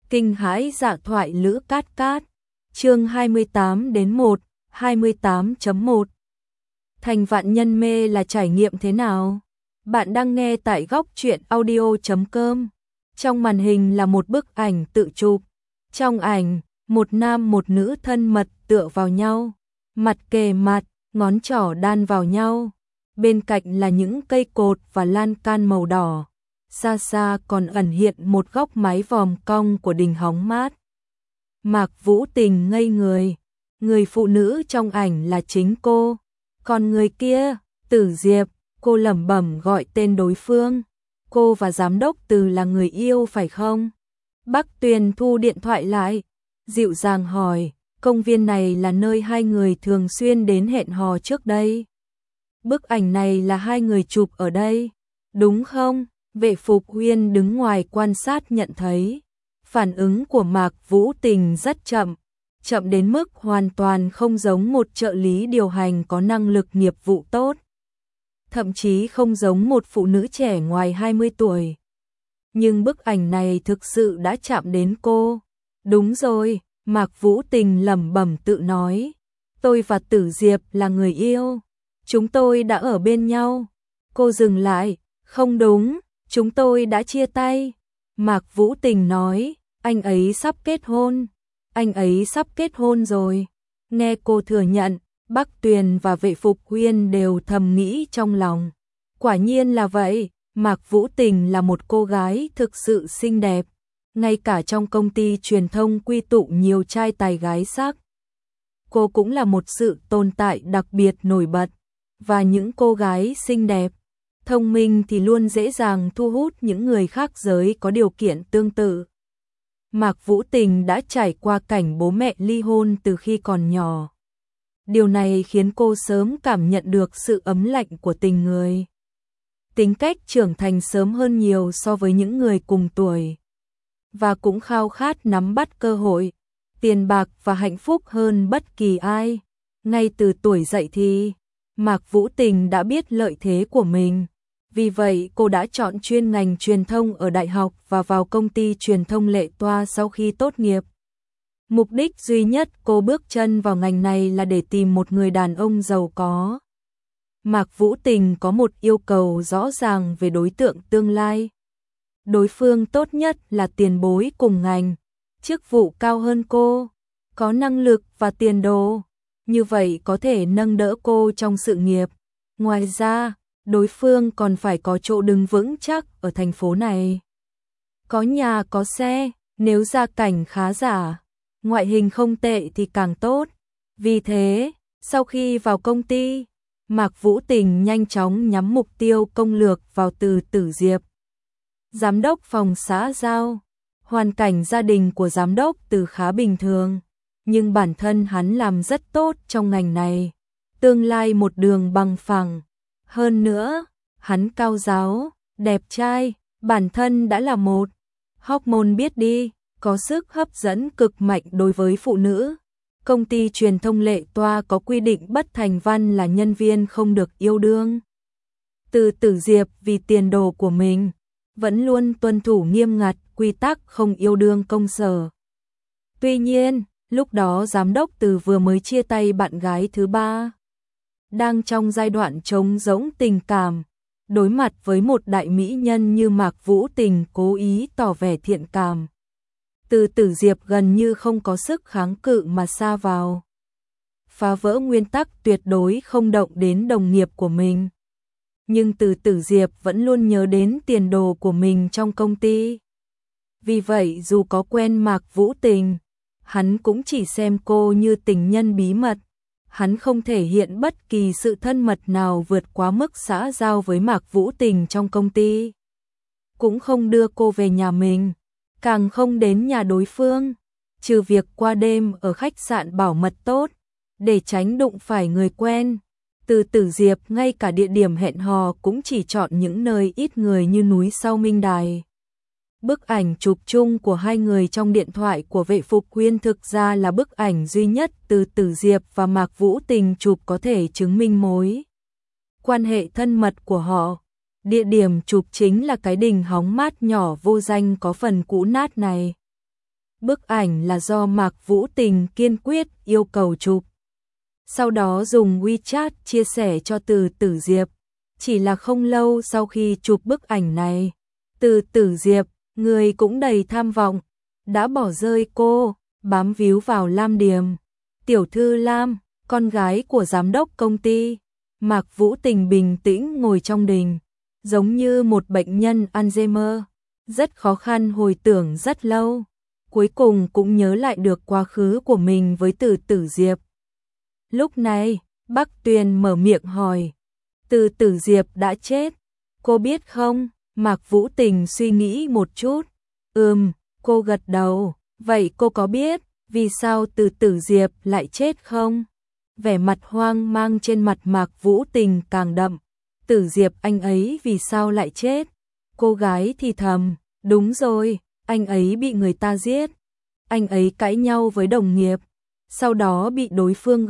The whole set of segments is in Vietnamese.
Kinh hãi dạ thoại Lữ Cát Cát. Chương 28-1, 28.1. Thành vạn nhân mê là trải nghiệm thế nào? Bạn đang nghe tại góc truyện audio.com. Trong màn hình là một bức ảnh tự chụp. Trong ảnh, một nam một nữ thân mật tựa vào nhau, mặt kề mặt, ngón trỏ đan vào nhau. Bên cạnh là những cây cột và lan can màu đỏ. Xa xa còn ẩn hiện một góc mái vòm cong của đình hóng mát. Mạc Vũ Tình ngây người. Người phụ nữ trong ảnh là chính cô. Còn người kia, Tử Diệp, cô lẩm bẩm gọi tên đối phương. Cô và giám đốc Từ là người yêu phải không? Bắc Tuyền thu điện thoại lại, dịu dàng hỏi, công viên này là nơi hai người thường xuyên đến hẹn hò trước đây. Bức ảnh này là hai người chụp ở đây, đúng không? Vệ Phục Huyên đứng ngoài quan sát nhận thấy. Phản ứng của Mạc Vũ Tình rất chậm, chậm đến mức hoàn toàn không giống một trợ lý điều hành có năng lực nghiệp vụ tốt. Thậm chí không giống một phụ nữ trẻ ngoài 20 tuổi. Nhưng bức ảnh này thực sự đã chạm đến cô. Đúng rồi, Mạc Vũ Tình lẩm bẩm tự nói. Tôi và Tử Diệp là người yêu. Chúng tôi đã ở bên nhau. Cô dừng lại. Không đúng, chúng tôi đã chia tay. Mạc Vũ Tình nói, anh ấy sắp kết hôn. Anh ấy sắp kết hôn rồi. Nghe cô thừa nhận, Bắc Tuyền và Vệ Phục Huyên đều thầm nghĩ trong lòng. Quả nhiên là vậy, Mạc Vũ Tình là một cô gái thực sự xinh đẹp. Ngay cả trong công ty truyền thông quy tụ nhiều trai tài gái sắc. Cô cũng là một sự tồn tại đặc biệt nổi bật. Và những cô gái xinh đẹp, thông minh thì luôn dễ dàng thu hút những người khác giới có điều kiện tương tự. Mạc Vũ Tình đã trải qua cảnh bố mẹ ly hôn từ khi còn nhỏ. Điều này khiến cô sớm cảm nhận được sự ấm lạnh của tình người. Tính cách trưởng thành sớm hơn nhiều so với những người cùng tuổi. Và cũng khao khát nắm bắt cơ hội, tiền bạc và hạnh phúc hơn bất kỳ ai. Ngay từ tuổi dậy thì, Mạc Vũ Tình đã biết lợi thế của mình. Vì vậy cô đã chọn chuyên ngành truyền thông ở đại học và vào công ty truyền thông Lệ Toa sau khi tốt nghiệp. Mục đích duy nhất cô bước chân vào ngành này là để tìm một người đàn ông giàu có. Mạc Vũ Tình có một yêu cầu rõ ràng về đối tượng tương lai. Đối phương tốt nhất là tiền bối cùng ngành, chức vụ cao hơn cô, có năng lực và tiền đồ. Như vậy có thể nâng đỡ cô trong sự nghiệp. Ngoài ra, đối phương còn phải có chỗ đứng vững chắc ở thành phố này. Có nhà có xe, nếu gia cảnh khá giả, ngoại hình không tệ thì càng tốt. Vì thế, sau khi vào công ty, Mạc Vũ Tình nhanh chóng nhắm mục tiêu công lược vào Từ Tử Diệp. Giám đốc phòng xã giao. Hoàn cảnh gia đình của giám đốc Từ khá bình thường, nhưng bản thân hắn làm rất tốt trong ngành này. Tương lai một đường bằng phẳng. Hơn nữa, hắn cao ráo, đẹp trai, bản thân đã là một hormone biết đi, có sức hấp dẫn cực mạnh đối với phụ nữ. Công ty truyền thông Lệ Toa có quy định bất thành văn là nhân viên không được yêu đương. Từ Tử Diệp vì tiền đồ của mình, vẫn luôn tuân thủ nghiêm ngặt quy tắc không yêu đương công sở. Tuy nhiên, lúc đó giám đốc Từ vừa mới chia tay bạn gái thứ ba. Đang trong giai đoạn trống rỗng tình cảm, đối mặt với một đại mỹ nhân như Mạc Vũ Tình cố ý tỏ vẻ thiện cảm. Từ Tử Diệp gần như không có sức kháng cự mà sa vào. Phá vỡ nguyên tắc tuyệt đối không động đến đồng nghiệp của mình. Nhưng Từ Tử Diệp vẫn luôn nhớ đến tiền đồ của mình trong công ty. Vì vậy dù có quen Mạc Vũ Tình, hắn cũng chỉ xem cô như tình nhân bí mật. Hắn không thể hiện bất kỳ sự thân mật nào vượt quá mức xã giao với Mạc Vũ Tình trong công ty. Cũng không đưa cô về nhà mình, càng không đến nhà đối phương, trừ việc qua đêm ở khách sạn bảo mật tốt, để tránh đụng phải người quen. Từ Tử Diệp ngay cả địa điểm hẹn hò cũng chỉ chọn những nơi ít người như núi sau Minh Đài. Bức ảnh chụp chung của hai người trong điện thoại của Vệ Phục Huyên thực ra là bức ảnh duy nhất Từ Tử Diệp và Mạc Vũ Tình chụp có thể chứng minh mối quan hệ thân mật của họ. Địa điểm chụp chính là cái đình hóng mát nhỏ vô danh có phần cũ nát này. Bức ảnh là do Mạc Vũ Tình kiên quyết yêu cầu chụp. Sau đó dùng WeChat chia sẻ cho Từ Tử Diệp. Chỉ là không lâu sau khi chụp bức ảnh này, Từ Tử Diệp, người cũng đầy tham vọng, đã bỏ rơi cô, bám víu vào Lam Điềm. Tiểu thư Lam, con gái của giám đốc công ty. Mạc Vũ Tình bình tĩnh ngồi trong đình, giống như một bệnh nhân Alzheimer, rất khó khăn hồi tưởng rất lâu. Cuối cùng cũng nhớ lại được quá khứ của mình với Từ Tử Diệp. Lúc này, Bắc Tuyền mở miệng hỏi, Từ Tử Diệp đã chết, cô biết không? Mạc Vũ Tình suy nghĩ một chút. Cô gật đầu. Vậy cô có biết vì sao Từ Tử Diệp lại chết không? Vẻ mặt hoang mang trên mặt Mạc Vũ Tình càng đậm. Tử Diệp anh ấy vì sao lại chết? Cô gái thì thầm, đúng rồi, anh ấy bị người ta giết. Anh ấy cãi nhau với đồng nghiệp, sau đó bị đối phương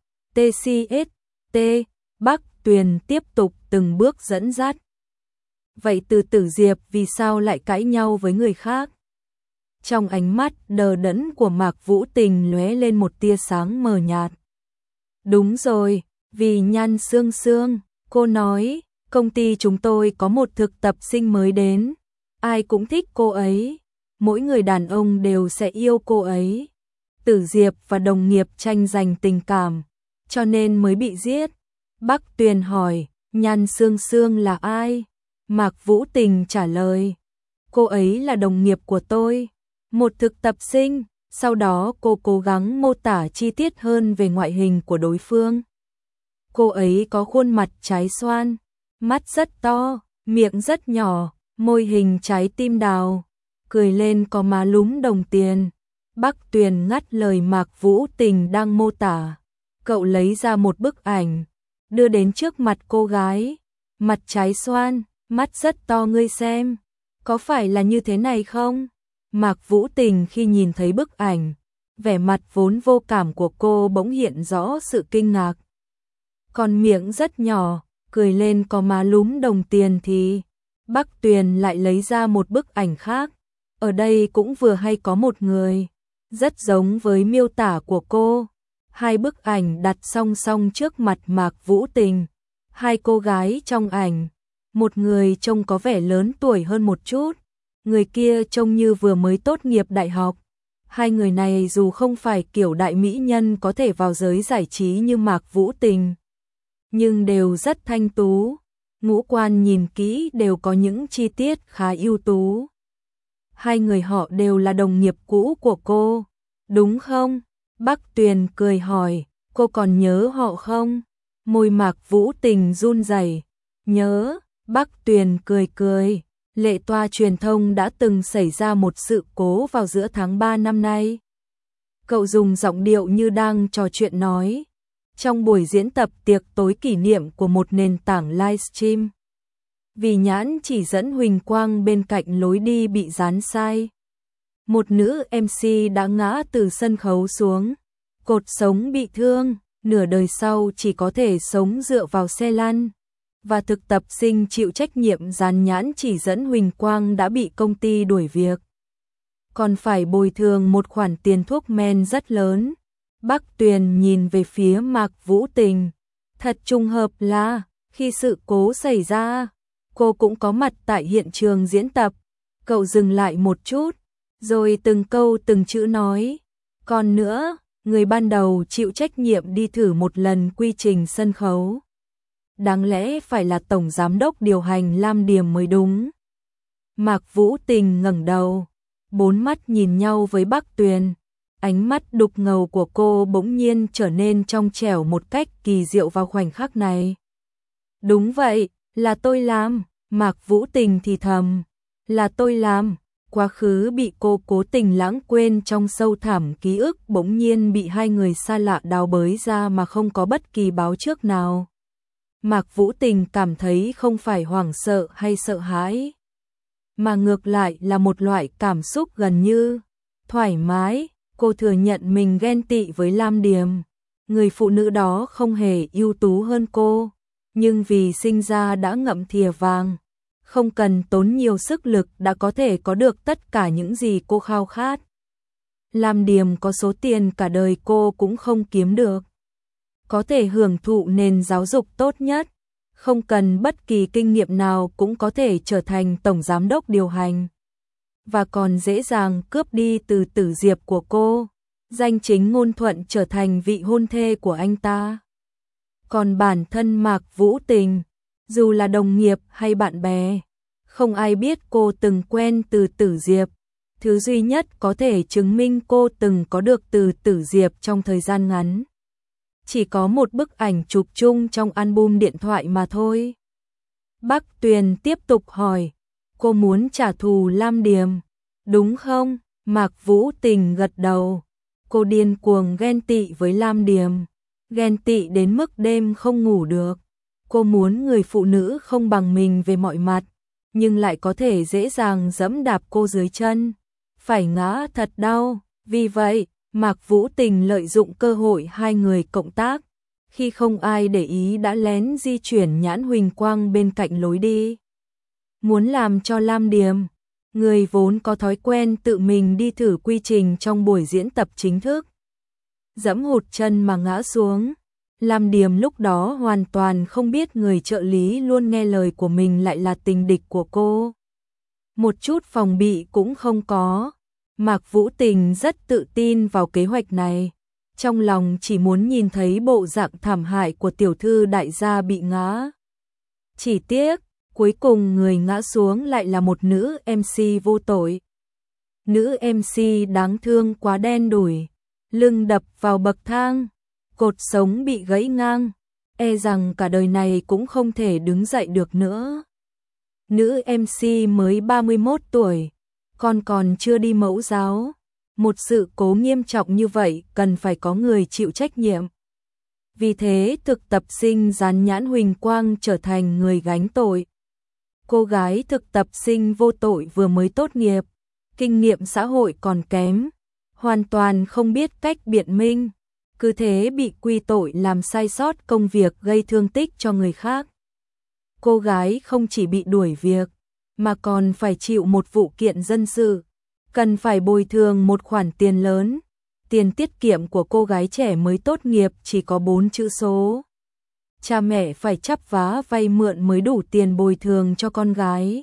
T. Bắc Tuyền tiếp tục từng bước dẫn dắt. Vậy Từ Tử Diệp vì sao lại cãi nhau với người khác? Trong ánh mắt đờ đẫn của Mạc Vũ Tình lóe lên một tia sáng mờ nhạt. Đúng rồi, vì Nhan Sương Sương, cô nói, công ty chúng tôi có một thực tập sinh mới đến, ai cũng thích cô ấy, mỗi người đàn ông đều sẽ yêu cô ấy. Tử Diệp và đồng nghiệp tranh giành tình cảm, cho nên mới bị giết. Bắc Tuyền hỏi, Nhan Sương Sương là ai? Mạc Vũ Tình trả lời, cô ấy là đồng nghiệp của tôi, một thực tập sinh. Sau đó cô cố gắng mô tả chi tiết hơn về ngoại hình của đối phương. Cô ấy có khuôn mặt trái xoan, mắt rất to, miệng rất nhỏ, môi hình trái tim đào, cười lên có má lúm đồng tiền. Bắc Tuyền ngắt lời Mạc Vũ Tình đang mô tả. Cậu lấy ra một bức ảnh, đưa đến trước mặt cô gái. Mặt trái xoan, mắt rất to, ngươi xem, có phải là như thế này không? Mạc Vũ Tình khi nhìn thấy bức ảnh, vẻ mặt vốn vô cảm của cô bỗng hiện rõ sự kinh ngạc. Còn miệng rất nhỏ, cười lên có má lúm đồng tiền thì Bắc Tuyền lại lấy ra một bức ảnh khác. Ở đây cũng vừa hay có một người, rất giống với miêu tả của cô. Hai bức ảnh đặt song song trước mặt Mạc Vũ Tình. Hai cô gái trong ảnh, một người trông có vẻ lớn tuổi hơn một chút, người kia trông như vừa mới tốt nghiệp đại học. Hai người này dù không phải kiểu đại mỹ nhân có thể vào giới giải trí như Mạc Vũ Tình, nhưng đều rất thanh tú, ngũ quan nhìn kỹ đều có những chi tiết khá ưu tú. Hai người họ đều là đồng nghiệp cũ của cô, đúng không? Bắc Tuyền cười hỏi, cô còn nhớ họ không? Môi Mạc Vũ Tình run rẩy. Nhớ. Bắc Tuyền cười cười. Lệ Toa truyền thông đã từng xảy ra một sự cố vào giữa tháng 3 năm nay. Cậu dùng giọng điệu như đang trò chuyện nói. Trong buổi diễn tập tiệc tối kỷ niệm của một nền tảng livestream, vì nhãn chỉ dẫn huỳnh quang bên cạnh lối đi bị dán sai, một nữ MC đã ngã từ sân khấu xuống, cột sống bị thương, nửa đời sau chỉ có thể sống dựa vào xe lăn. Và thực tập sinh chịu trách nhiệm dán nhãn chỉ dẫn huỳnh quang đã bị công ty đuổi việc, còn phải bồi thường một khoản tiền thuốc men rất lớn. Bắc Tuyền nhìn về phía Mạc Vũ Tình. Thật trùng hợp là, khi sự cố xảy ra, cô cũng có mặt tại hiện trường diễn tập. Cậu dừng lại một chút, rồi từng câu từng chữ nói. Còn nữa, người ban đầu chịu trách nhiệm đi thử một lần quy trình sân khấu, đáng lẽ phải là tổng giám đốc điều hành Lam Điềm mới đúng. Mạc Vũ Tình ngẩng đầu, bốn mắt nhìn nhau với Bắc Tuyền. Ánh mắt đục ngầu của cô bỗng nhiên trở nên trong trẻo một cách kỳ diệu vào khoảnh khắc này. Đúng vậy, là tôi làm. Mạc Vũ Tình thì thầm. Là tôi làm. Quá khứ bị cô cố tình lãng quên trong sâu thẳm ký ức bỗng nhiên bị hai người xa lạ đào bới ra mà không có bất kỳ báo trước nào. Mạc Vũ Tình cảm thấy không phải hoảng sợ hay sợ hãi, mà ngược lại là một loại cảm xúc gần như thoải mái. Cô thừa nhận mình ghen tị với Lam Điềm. Người phụ nữ đó không hề ưu tú hơn cô, nhưng vì sinh ra đã ngậm thìa vàng, không cần tốn nhiều sức lực đã có thể có được tất cả những gì cô khao khát. Lam Điềm có số tiền cả đời cô cũng không kiếm được. Có thể hưởng thụ nền giáo dục tốt nhất, không cần bất kỳ kinh nghiệm nào cũng có thể trở thành tổng giám đốc điều hành. Và còn dễ dàng cướp đi từ Tử Diệp của cô, danh chính ngôn thuận trở thành vị hôn thê của anh ta. Còn bản thân Mạc Vũ Tình, dù là đồng nghiệp hay bạn bè, không ai biết cô từng quen từ Tử Diệp. Thứ duy nhất có thể chứng minh cô từng có được từ Tử Diệp trong thời gian ngắn, chỉ có một bức ảnh chụp chung trong album điện thoại mà thôi. Bắc Tuyền tiếp tục hỏi, cô muốn trả thù Lam Điềm, đúng không? Mạc Vũ Tình gật đầu. Cô điên cuồng ghen tị với Lam Điềm, ghen tị đến mức đêm không ngủ được. Cô muốn người phụ nữ không bằng mình về mọi mặt, nhưng lại có thể dễ dàng giẫm đạp cô dưới chân, phải ngã thật đau. Vì vậy, Mạc Vũ Tình lợi dụng cơ hội hai người cộng tác, khi không ai để ý đã lén di chuyển nhãn huỳnh quang bên cạnh lối đi. Muốn làm cho Lam Điềm, người vốn có thói quen tự mình đi thử quy trình trong buổi diễn tập chính thức, giẫm hụt chân mà ngã xuống. Lam Điềm lúc đó hoàn toàn không biết người trợ lý luôn nghe lời của mình lại là tình địch của cô. Một chút phòng bị cũng không có. Mạc Vũ Tình rất tự tin vào kế hoạch này, trong lòng chỉ muốn nhìn thấy bộ dạng thảm hại của tiểu thư đại gia bị ngã. Chỉ tiếc, cuối cùng người ngã xuống lại là một nữ MC vô tội. Nữ MC đáng thương quá đen đủi, lưng đập vào bậc thang, cột sống bị gãy ngang, e rằng cả đời này cũng không thể đứng dậy được nữa. Nữ MC mới 31 tuổi, còn chưa đi mẫu giáo. Một sự cố nghiêm trọng như vậy cần phải có người chịu trách nhiệm. Vì thế thực tập sinh dán nhãn huỳnh quang trở thành người gánh tội. Cô gái thực tập sinh vô tội vừa mới tốt nghiệp, kinh nghiệm xã hội còn kém, hoàn toàn không biết cách biện minh, cứ thế bị quy tội làm sai sót công việc gây thương tích cho người khác. Cô gái không chỉ bị đuổi việc, mà còn phải chịu một vụ kiện dân sự, cần phải bồi thường một khoản tiền lớn. Tiền tiết kiệm của cô gái trẻ mới tốt nghiệp chỉ có 4 chữ số. Cha mẹ phải chắp vá vay mượn mới đủ tiền bồi thường cho con gái.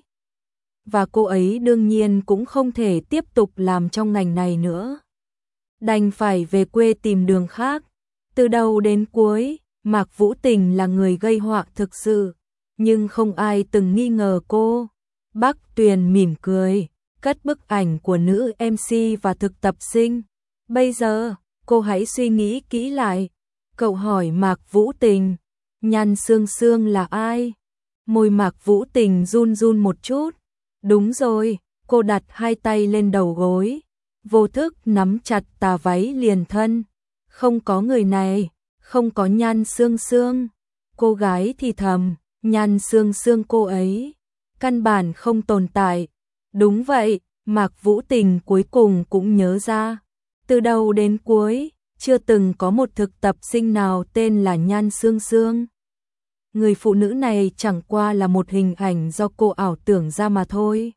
Và cô ấy đương nhiên cũng không thể tiếp tục làm trong ngành này nữa, đành phải về quê tìm đường khác. Từ đầu đến cuối, Mạc Vũ Tình là người gây họa thực sự, nhưng không ai từng nghi ngờ cô. Bắc Tuyền mỉm cười, cất bức ảnh của nữ MC và thực tập sinh. Bây giờ, cô hãy suy nghĩ kỹ lại. Cậu hỏi Mạc Vũ Tình, Nhan Sương Sương là ai? Môi Mạc Vũ Tình run run một chút. Đúng rồi, cô đặt hai tay lên đầu gối, vô thức nắm chặt tà váy liền thân. Không có người này, không có Nhan Sương Sương. Cô gái thì thầm, Nhan Sương Sương cô ấy căn bản không tồn tại. Đúng vậy, Mạc Vũ Tình cuối cùng cũng nhớ ra. Từ đầu đến cuối, chưa từng có một thực tập sinh nào tên là Nhan Sương Sương. Người phụ nữ này chẳng qua là một hình ảnh do cô ảo tưởng ra mà thôi.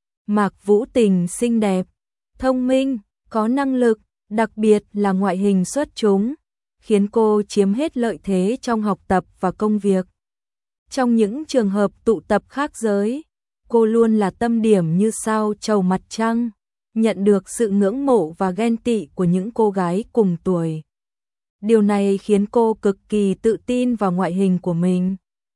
Mạc Vũ Tình xinh đẹp, thông minh, có năng lực, đặc biệt là ngoại hình xuất chúng, khiến cô chiếm hết lợi thế trong học tập và công việc. Trong những trường hợp tụ tập khác giới, cô luôn là tâm điểm như sao chầu mặt trăng, nhận được sự ngưỡng mộ và ghen tị của những cô gái cùng tuổi. Điều này khiến cô cực kỳ tự tin vào ngoại hình của mình,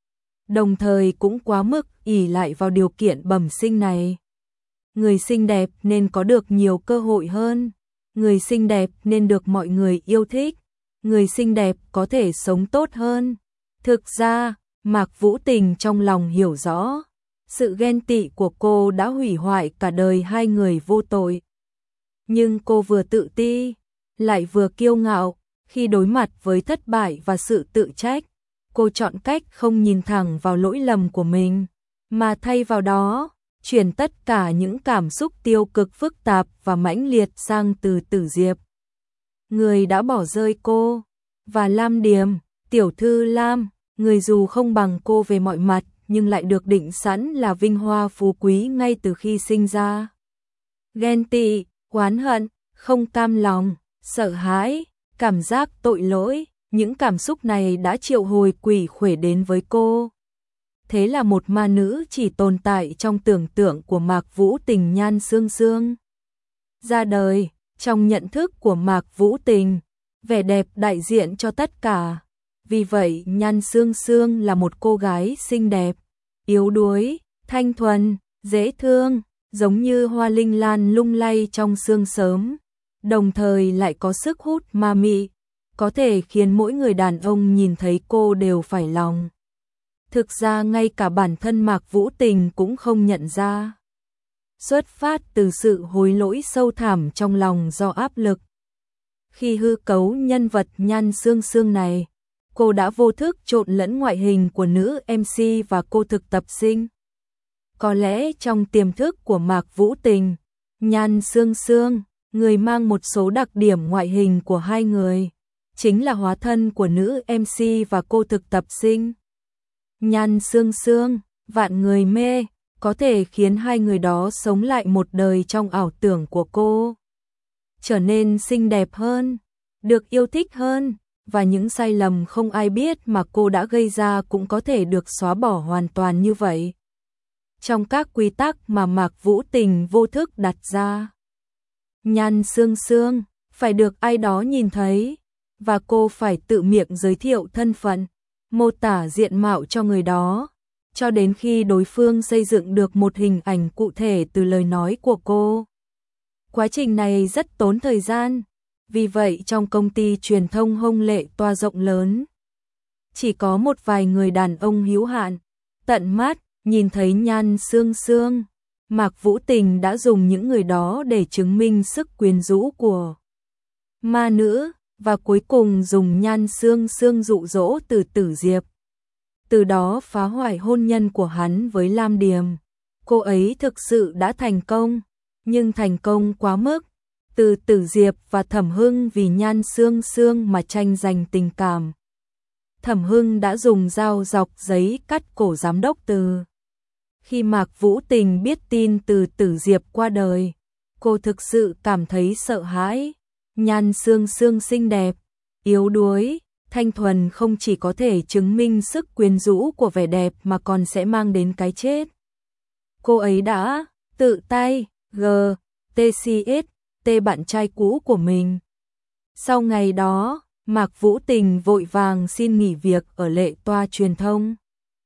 đồng thời cũng quá mức ỷ lại vào điều kiện bẩm sinh này. Người xinh đẹp nên có được nhiều cơ hội hơn, người xinh đẹp nên được mọi người yêu thích, người xinh đẹp có thể sống tốt hơn. Thực ra, Mạc Vũ Tình trong lòng hiểu rõ, sự ghen tị của cô đã hủy hoại cả đời hai người vô tội. Nhưng cô vừa tự ti, lại vừa kiêu ngạo, khi đối mặt với thất bại và sự tự trách, cô chọn cách không nhìn thẳng vào lỗi lầm của mình, mà thay vào đó, chuyển tất cả những cảm xúc tiêu cực phức tạp và mãnh liệt sang từ Tử Diệp, người đã bỏ rơi cô, và Lam Điềm, tiểu thư Lam, người dù không bằng cô về mọi mặt, nhưng lại được định sẵn là vinh hoa phú quý ngay từ khi sinh ra. Ghen tị, oán hận, không cam lòng, sợ hãi, cảm giác tội lỗi, những cảm xúc này đã triệu hồi quỷ khuể đến với cô. Thế là một ma nữ chỉ tồn tại trong tưởng tượng của Mạc Vũ Tình Nhan Sương Sương. Ra đời, trong nhận thức của Mạc Vũ Tình, vẻ đẹp đại diện cho tất cả. Vì vậy Nhan Sương Sương là một cô gái xinh đẹp, yếu đuối, thanh thuần, dễ thương, giống như hoa linh lan lung lay trong sương sớm, đồng thời lại có sức hút ma mị, có thể khiến mỗi người đàn ông nhìn thấy cô đều phải lòng. Thực ra ngay cả bản thân Mạc Vũ Tình cũng không nhận ra. Xuất phát từ sự hối lỗi sâu thẳm trong lòng do áp lực. Khi hư cấu nhân vật Nhan Sương Sương này, cô đã vô thức trộn lẫn ngoại hình của nữ MC và cô thực tập sinh. Có lẽ trong tiềm thức của Mạc Vũ Tình, Nhan Sương Sương, người mang một số đặc điểm ngoại hình của hai người, chính là hóa thân của nữ MC và cô thực tập sinh. Nhan Sương Sương, vạn người mê, có thể khiến hai người đó sống lại một đời trong ảo tưởng của cô. Trở nên xinh đẹp hơn, được yêu thích hơn, và những sai lầm không ai biết mà cô đã gây ra cũng có thể được xóa bỏ hoàn toàn như vậy. Trong các quy tắc mà Mạc Vũ Tình vô thức đặt ra, Nhan Sương Sương phải được ai đó nhìn thấy, và cô phải tự miệng giới thiệu thân phận, mô tả diện mạo cho người đó, cho đến khi đối phương xây dựng được một hình ảnh cụ thể từ lời nói của cô. Quá trình này rất tốn thời gian, vì vậy trong công ty truyền thông Hồng Lệ Toa rộng lớn, chỉ có một vài người đàn ông hữu hạn, tận mắt nhìn thấy Nhan Sương Sương. Mạc Vũ Tình đã dùng những người đó để chứng minh sức quyến rũ của ma nữ, và cuối cùng dùng Nhan Sương Sương dụ dỗ Từ Tử Diệp. Từ đó phá hoại hôn nhân của hắn với Lam Điềm. Cô ấy thực sự đã thành công, nhưng thành công quá mức. Từ Tử Diệp và Thẩm Hưng vì Nhan Sương Sương mà tranh giành tình cảm. Thẩm Hưng đã dùng dao dọc giấy cắt cổ giám đốc Từ. Khi Mạc Vũ Tình biết tin Từ Tử Diệp qua đời, cô thực sự cảm thấy sợ hãi. Nhan Sương Sương xinh đẹp, yếu đuối, thanh thuần không chỉ có thể chứng minh sức quyến rũ của vẻ đẹp mà còn sẽ mang đến cái chết. Cô ấy đã tự tay TCS bạn trai cũ của mình. Sau ngày đó, Mạc Vũ Tình vội vàng xin nghỉ việc ở Lệ Toa truyền thông.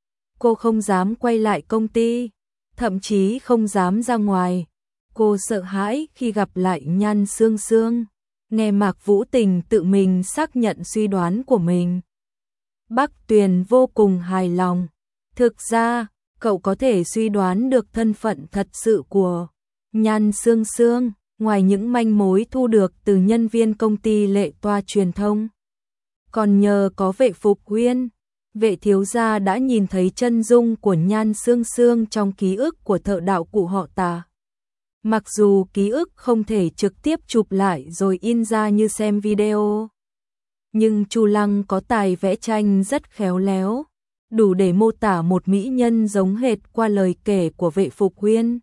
Cô không dám quay lại công ty, thậm chí không dám ra ngoài. Cô sợ hãi khi gặp lại Nhan Sương Sương. Nghe Mạc Vũ Tình tự mình xác nhận suy đoán của mình, Bắc Tuyền vô cùng hài lòng. Thực ra, cậu có thể suy đoán được thân phận thật sự của Nhan Sương Sương, ngoài những manh mối thu được từ nhân viên công ty Lệ Toa truyền thông. Còn nhờ có Vệ Phục Huyên, Vệ thiếu gia đã nhìn thấy chân dung của Nhan Sương Sương trong ký ức của thợ đạo cụ họ Tà. Mặc dù ký ức không thể trực tiếp chụp lại rồi in ra như xem video, nhưng Chu Lăng có tài vẽ tranh rất khéo léo, đủ để mô tả một mỹ nhân giống hệt qua lời kể của Vệ Phục Huyên.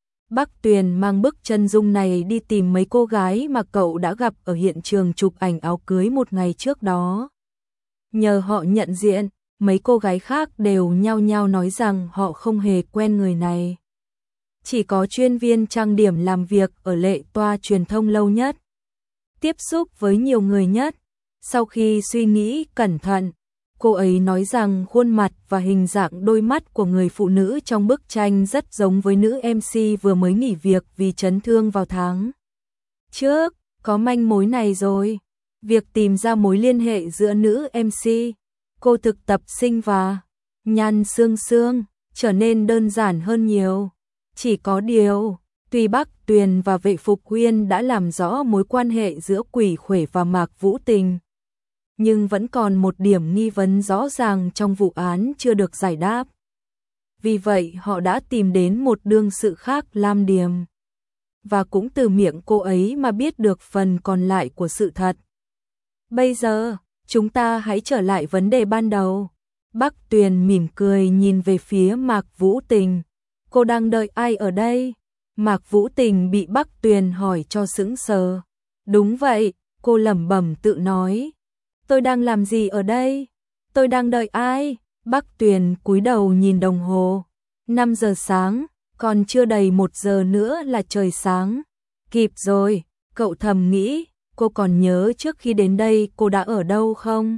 Bắc Tuyền mang bức chân dung này đi tìm mấy cô gái mà cậu đã gặp ở hiện trường chụp ảnh áo cưới một ngày trước đó. Nhờ họ nhận diện, mấy cô gái khác đều nhao nhao nói rằng họ không hề quen người này. Chỉ có chuyên viên trang điểm làm việc ở Lệ Toa truyền thông lâu nhất, tiếp xúc với nhiều người nhất. Sau khi suy nghĩ cẩn thận, cô ấy nói rằng khuôn mặt và hình dạng đôi mắt của người phụ nữ trong bức tranh rất giống với nữ MC vừa mới nghỉ việc vì chấn thương vào tháng trước. Có manh mối này rồi. Việc tìm ra mối liên hệ giữa nữ MC, cô thực tập sinh và Nhan Sương Sương trở nên đơn giản hơn nhiều. Chỉ có điều, tuy Bắc Tuyền và Vệ Phục Huyên đã làm rõ mối quan hệ giữa Quỷ Khuể và Mạc Vũ Tình, nhưng vẫn còn một điểm nghi vấn rõ ràng trong vụ án chưa được giải đáp. Vì vậy họ đã tìm đến một đương sự khác, Lam Điềm, và cũng từ miệng cô ấy mà biết được phần còn lại của sự thật. Bây giờ, chúng ta hãy trở lại vấn đề ban đầu. Bắc Tuyền mỉm cười nhìn về phía Mạc Vũ Tình. Cô đang đợi ai ở đây? Mạc Vũ Tình bị Bắc Tuyền hỏi cho sững sờ. Đúng vậy, cô lẩm bẩm tự nói. Tôi đang làm gì ở đây? Tôi đang đợi ai? Bắc Tuyền cúi đầu nhìn đồng hồ. 5 giờ sáng, còn chưa đầy 1 giờ nữa là trời sáng. Kịp rồi, cậu thầm nghĩ, cô còn nhớ trước khi đến đây cô đã ở đâu không?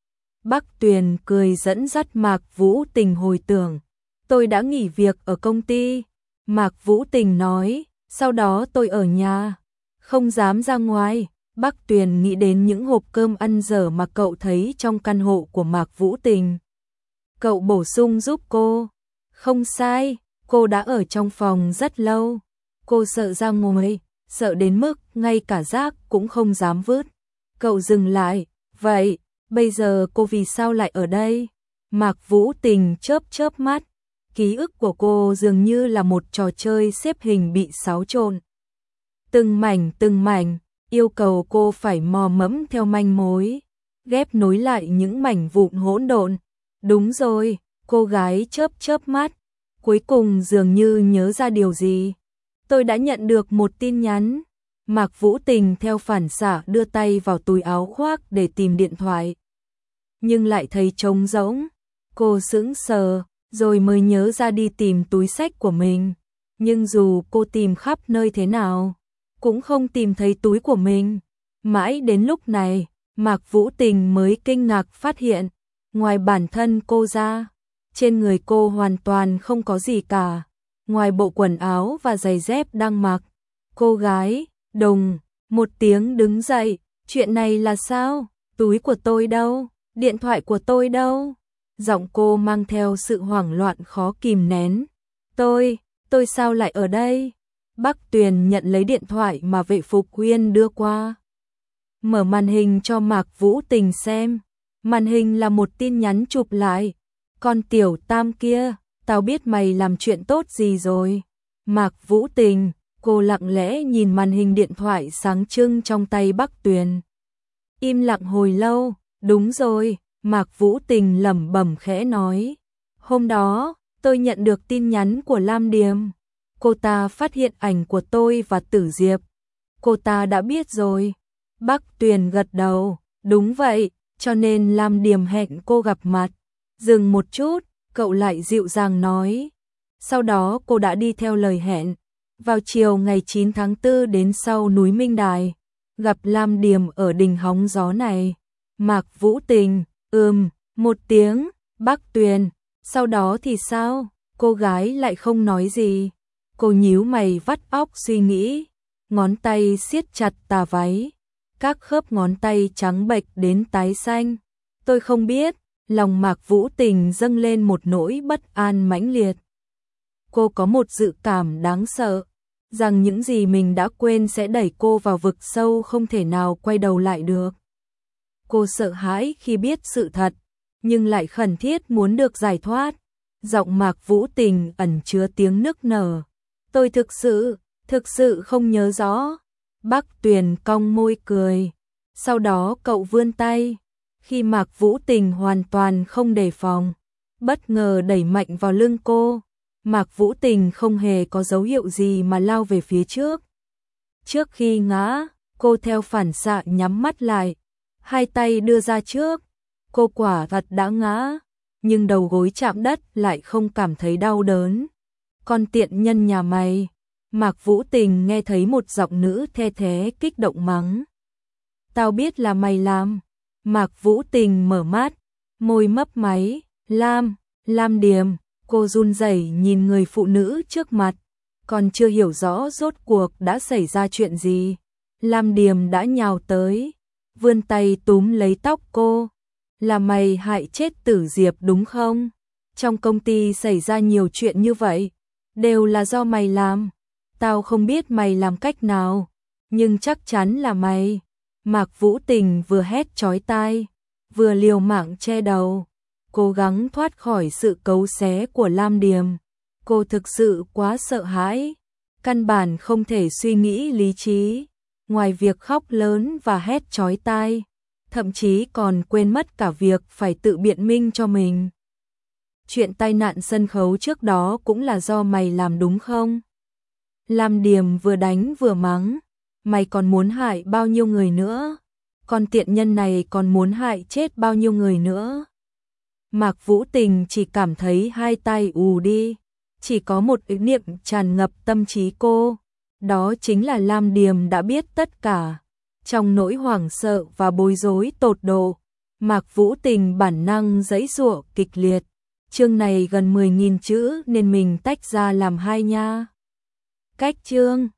Bắc Tuyền cười dẫn dắt Mạc Vũ Tình hồi tưởng. Tôi đã nghỉ việc ở công ty. Mạc Vũ Tình nói, sau đó tôi ở nhà, không dám ra ngoài. Bắc Tuyền nghĩ đến những hộp cơm ăn dở mà cậu thấy trong căn hộ của Mạc Vũ Tình. Cậu bổ sung giúp cô. Không sai, cô đã ở trong phòng rất lâu. Cô sợ ra ngoài, sợ đến mức ngay cả rác cũng không dám vứt. Cậu dừng lại, vậy, bây giờ cô vì sao lại ở đây? Mạc Vũ Tình chớp chớp mắt. Ký ức của cô dường như là một trò chơi xếp hình bị xáo trộn. Từng mảnh, yêu cầu cô phải mò mẫm theo manh mối, ghép nối lại những mảnh vụn hỗn độn. Đúng rồi, cô gái chớp chớp mắt, cuối cùng dường như nhớ ra điều gì. Tôi đã nhận được một tin nhắn. Mạc Vũ Tình theo phản xạ đưa tay vào túi áo khoác để tìm điện thoại. Nhưng lại thấy trống rỗng. Cô sững sờ, rồi mới nhớ ra đi tìm túi xách của mình. Nhưng dù cô tìm khắp nơi thế nào, cũng không tìm thấy túi của mình. Mãi đến lúc này, Mạc Vũ Tình mới kinh ngạc phát hiện, ngoài bản thân cô ra, trên người cô hoàn toàn không có gì cả, ngoài bộ quần áo và giày dép đang mặc. Cô gái, đùng, một tiếng đứng dậy, chuyện này là sao? Túi của tôi đâu? Điện thoại của tôi đâu? Giọng cô mang theo sự hoảng loạn khó kìm nén. Tôi sao lại ở đây? Bắc Tuyền nhận lấy điện thoại mà vệ phục Huyên đưa qua. Mở màn hình cho Mạc Vũ Tình xem. Màn hình là một tin nhắn chụp lại. Con tiểu tam kia, tao biết mày làm chuyện tốt gì rồi. Mạc Vũ Tình, cô lặng lẽ nhìn màn hình điện thoại sáng trưng trong tay Bắc Tuyền. Im lặng hồi lâu, đúng rồi, Mạc Vũ Tình lẩm bẩm khẽ nói. Hôm đó, tôi nhận được tin nhắn của Lam Điềm. Cô ta phát hiện ảnh của tôi và Tử Diệp. Cô ta đã biết rồi. Bắc Tuyền gật đầu, đúng vậy, cho nên Lam Điềm hẹn cô gặp mặt. Dừng một chút, cậu lại dịu dàng nói. Sau đó cô đã đi theo lời hẹn. Vào chiều ngày 9 tháng 4 đến sau núi Minh Đài, gặp Lam Điềm ở đình hóng gió này. Mạc Vũ Tình, một tiếng. Bắc Tuyền, sau đó thì sao? Cô gái lại không nói gì. Cô nhíu mày vắt óc suy nghĩ, ngón tay siết chặt tà váy, các khớp ngón tay trắng bệch đến tái xanh. Tôi không biết, lòng Mạc Vũ Tình dâng lên một nỗi bất an mãnh liệt. Cô có một dự cảm đáng sợ, rằng những gì mình đã quên sẽ đẩy cô vào vực sâu không thể nào quay đầu lại được. Cô sợ hãi khi biết sự thật, nhưng lại khẩn thiết muốn được giải thoát. Giọng Mạc Vũ Tình ẩn chứa tiếng nức nở. Tôi thực sự không nhớ rõ. Bắc Tuyền cong môi cười. Sau đó cậu vươn tay. Khi Mạc Vũ Tình hoàn toàn không đề phòng, bất ngờ đẩy mạnh vào lưng cô. Mạc Vũ Tình không hề có dấu hiệu gì mà lao về phía trước. Trước khi ngã, cô theo phản xạ nhắm mắt lại, hai tay đưa ra trước. Cô quả thật đã ngã, nhưng đầu gối chạm đất lại không cảm thấy đau đớn. Con tiện nhân nhà mày. Mạc Vũ Tình nghe thấy một giọng nữ the thé kích động mắng. Tao biết là mày làm. Mạc Vũ Tình mở mắt, môi mấp máy. Lam Điềm. Cô run rẩy nhìn người phụ nữ trước mặt, còn chưa hiểu rõ rốt cuộc đã xảy ra chuyện gì. Lam Điềm đã nhào tới, vươn tay túm lấy tóc cô. Là mày hại chết Tử Diệp đúng không? Trong công ty xảy ra nhiều chuyện như vậy, đều là do mày làm. Tao không biết mày làm cách nào, nhưng chắc chắn là mày. Mạc Vũ Tình vừa hét chói tai, vừa liều mạng che đầu, cố gắng thoát khỏi sự cấu xé của Lam Điềm. Cô thực sự quá sợ hãi, căn bản không thể suy nghĩ lý trí, ngoài việc khóc lớn và hét chói tai, thậm chí còn quên mất cả việc phải tự biện minh cho mình. Chuyện tai nạn sân khấu trước đó cũng là do mày làm đúng không? Lam Điềm vừa đánh vừa mắng. mày còn muốn hại bao nhiêu người nữa? Con tiện nhân này còn muốn hại chết bao nhiêu người nữa? Mạc Vũ Tình chỉ cảm thấy hai tay ù đi, chỉ có một ý niệm tràn ngập tâm trí cô, đó chính là Lam Điềm đã biết tất cả. Trong nỗi hoảng sợ và bối rối tột độ, Mạc Vũ Tình bản năng giãy giụa kịch liệt. Chương này gần 10.000 chữ nên mình tách ra làm hai nha. Cách chương